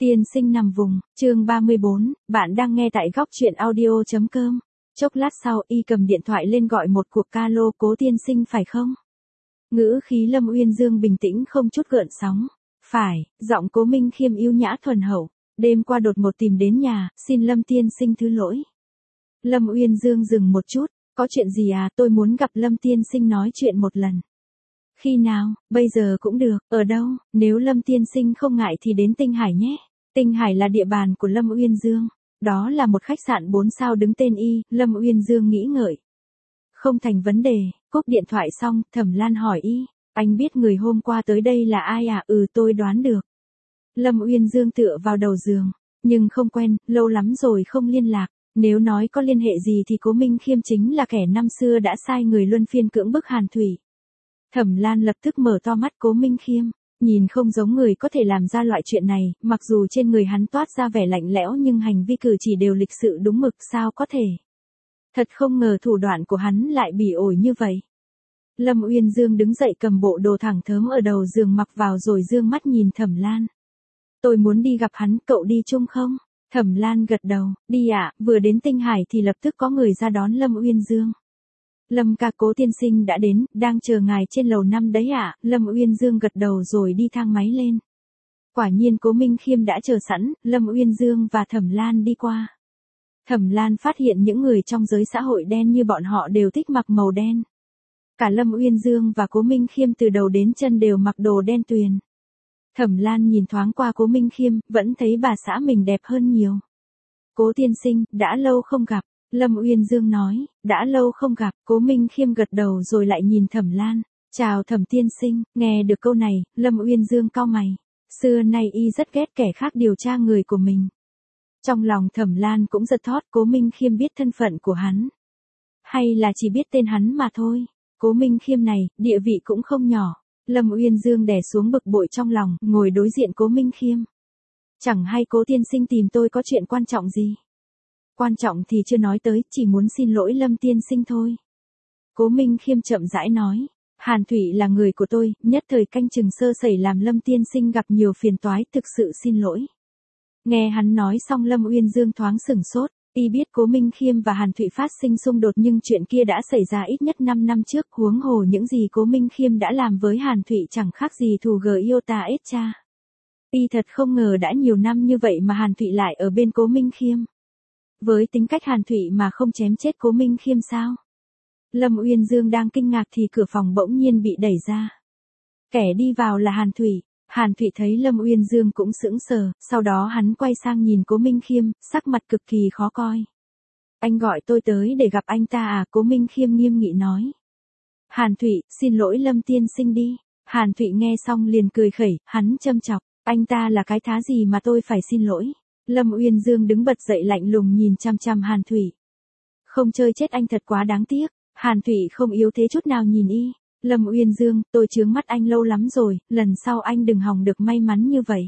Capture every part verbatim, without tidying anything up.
Tiên sinh nằm vùng, chương ba mươi bốn, bạn đang nghe tại góc truyện audio.com. Chốc lát sau, y cầm điện thoại lên gọi một cuộc calo. Cố tiên sinh phải không? Ngữ khí Lâm Uyên Dương bình tĩnh không chút gợn sóng. Phải, giọng Cố Minh Khiêm yêu nhã thuần hậu. Đêm qua đột ngột tìm đến nhà, xin Lâm tiên sinh thứ lỗi. Lâm Uyên Dương dừng một chút, có chuyện gì à, tôi muốn gặp Lâm tiên sinh nói chuyện một lần. Khi nào, bây giờ cũng được, ở đâu, nếu Lâm tiên sinh không ngại thì đến Tinh Hải nhé. Tinh Hải là địa bàn của Lâm Uyên Dương. Đó là một khách sạn bốn sao đứng tên y, Lâm Uyên Dương nghĩ ngợi. Không thành vấn đề, cúp điện thoại xong, Thẩm Lan hỏi y, anh biết người hôm qua tới đây là ai à? Ừ, tôi đoán được. Lâm Uyên Dương tựa vào đầu giường, nhưng không quen, lâu lắm rồi không liên lạc. Nếu nói có liên hệ gì thì Cố Minh Khiêm chính là kẻ năm xưa đã sai người luân phiên cưỡng bức Hàn Thủy. Thẩm Lan lập tức mở to mắt. Cố Minh Khiêm, nhìn không giống người có thể làm ra loại chuyện này, mặc dù trên người hắn toát ra vẻ lạnh lẽo nhưng hành vi cử chỉ đều lịch sự đúng mực, sao có thể. Thật không ngờ thủ đoạn của hắn lại bỉ ổi như vậy. Lâm Uyên Dương đứng dậy cầm bộ đồ thẳng thớm ở đầu giường mặc vào rồi dương mắt nhìn Thẩm Lan. Tôi muốn đi gặp hắn, cậu đi chung không? Thẩm Lan gật đầu, đi ạ, vừa đến Tinh Hải thì lập tức có người ra đón Lâm Uyên Dương. Lâm ca, Cố tiên sinh đã đến, đang chờ ngài trên lầu năm đấy ạ. Lâm Uyên Dương gật đầu rồi đi thang máy lên. Quả nhiên Cố Minh Khiêm đã chờ sẵn, Lâm Uyên Dương và Thẩm Lan đi qua. Thẩm Lan phát hiện những người trong giới xã hội đen như bọn họ đều thích mặc màu đen. Cả Lâm Uyên Dương và Cố Minh Khiêm từ đầu đến chân đều mặc đồ đen tuyền. Thẩm Lan nhìn thoáng qua Cố Minh Khiêm, vẫn thấy bà xã mình đẹp hơn nhiều. Cố tiên sinh, đã lâu không gặp. Lâm Uyên Dương nói, đã lâu không gặp. Cố Minh Khiêm gật đầu rồi lại nhìn Thẩm Lan. Chào Thẩm tiên sinh. Nghe được câu này, Lâm Uyên Dương cau mày. Xưa nay y rất ghét kẻ khác điều tra người của mình. Trong lòng Thẩm Lan cũng giật thót. Cố Minh Khiêm biết thân phận của hắn, hay là chỉ biết tên hắn mà thôi. Cố Minh Khiêm này, địa vị cũng không nhỏ. Lâm Uyên Dương đè xuống bực bội trong lòng, ngồi đối diện Cố Minh Khiêm. Chẳng hay Cố tiên sinh tìm tôi có chuyện quan trọng gì? Quan trọng thì chưa nói tới, chỉ muốn xin lỗi Lâm tiên sinh thôi. Cố Minh Khiêm chậm rãi nói, Hàn Thủy là người của tôi, nhất thời canh chừng sơ sẩy làm Lâm tiên sinh gặp nhiều phiền toái, thực sự xin lỗi. Nghe hắn nói xong Lâm Uyên Dương thoáng sửng sốt, y biết Cố Minh Khiêm và Hàn Thủy phát sinh xung đột nhưng chuyện kia đã xảy ra ít nhất năm năm trước, huống hồ những gì Cố Minh Khiêm đã làm với Hàn Thủy chẳng khác gì thù gờ iota ết cha. Y thật không ngờ đã nhiều năm như vậy mà Hàn Thủy lại ở bên Cố Minh Khiêm. Với tính cách Hàn Thủy mà không chém chết Cố Minh Khiêm sao? Lâm Uyên Dương đang kinh ngạc thì cửa phòng bỗng nhiên bị đẩy ra. Kẻ đi vào là Hàn Thủy. Hàn Thủy thấy Lâm Uyên Dương cũng sững sờ, sau đó hắn quay sang nhìn Cố Minh Khiêm, sắc mặt cực kỳ khó coi. Anh gọi tôi tới để gặp anh ta à? Cố Minh Khiêm nghiêm nghị nói. Hàn Thủy, xin lỗi Lâm tiên sinh đi. Hàn Thủy nghe xong liền cười khẩy, hắn châm chọc, anh ta là cái thá gì mà tôi phải xin lỗi? Lâm Uyên Dương đứng bật dậy lạnh lùng nhìn chăm chăm Hàn Thủy. Không chơi chết anh thật quá đáng tiếc. Hàn Thủy không yếu thế chút nào nhìn y. Lâm Uyên Dương, tôi chướng mắt anh lâu lắm rồi, lần sau anh đừng hòng được may mắn như vậy.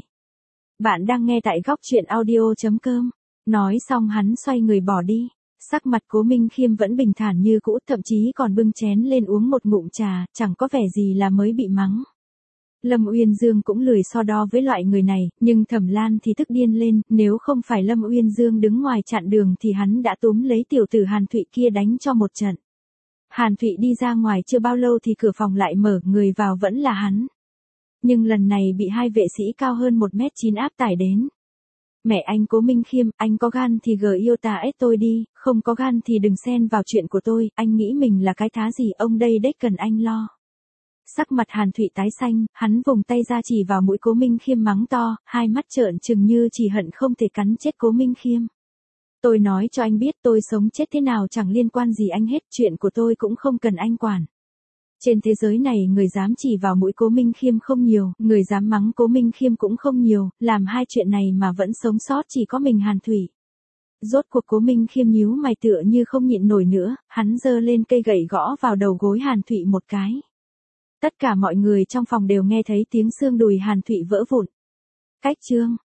Bạn đang nghe tại góc truyện audio.com. Nói xong hắn xoay người bỏ đi. Sắc mặt Cố Minh Khiêm vẫn bình thản như cũ, thậm chí còn bưng chén lên uống một ngụm trà, chẳng có vẻ gì là mới bị mắng. Lâm Uyên Dương cũng lười so đo với loại người này, nhưng Thẩm Lan thì tức điên lên, nếu không phải Lâm Uyên Dương đứng ngoài chặn đường thì hắn đã túm lấy tiểu tử Hàn Thụy kia đánh cho một trận. Hàn Thụy đi ra ngoài chưa bao lâu thì cửa phòng lại mở, người vào vẫn là hắn. Nhưng lần này bị hai vệ sĩ cao hơn một mét chín áp tải đến. Mẹ anh Cố Minh Khiêm, anh có gan thì gờ yêu ta ết tôi đi, không có gan thì đừng xen vào chuyện của tôi, anh nghĩ mình là cái thá gì, ông đây đếch cần anh lo. Sắc mặt Hàn Thụy tái xanh, hắn vùng tay ra chỉ vào mũi Cố Minh Khiêm mắng to, hai mắt trợn trừng như chỉ hận không thể cắn chết Cố Minh Khiêm. Tôi nói cho anh biết tôi sống chết thế nào chẳng liên quan gì anh hết, chuyện của tôi cũng không cần anh quản. Trên thế giới này người dám chỉ vào mũi Cố Minh Khiêm không nhiều, người dám mắng Cố Minh Khiêm cũng không nhiều, làm hai chuyện này mà vẫn sống sót chỉ có mình Hàn Thủy. Rốt cuộc Cố Minh Khiêm nhíu mày tựa như không nhịn nổi nữa, hắn giơ lên cây gậy gõ vào đầu gối Hàn Thụy một cái. Tất cả mọi người trong phòng đều nghe thấy tiếng xương đùi Hàn Thụy vỡ vụn. Cách chương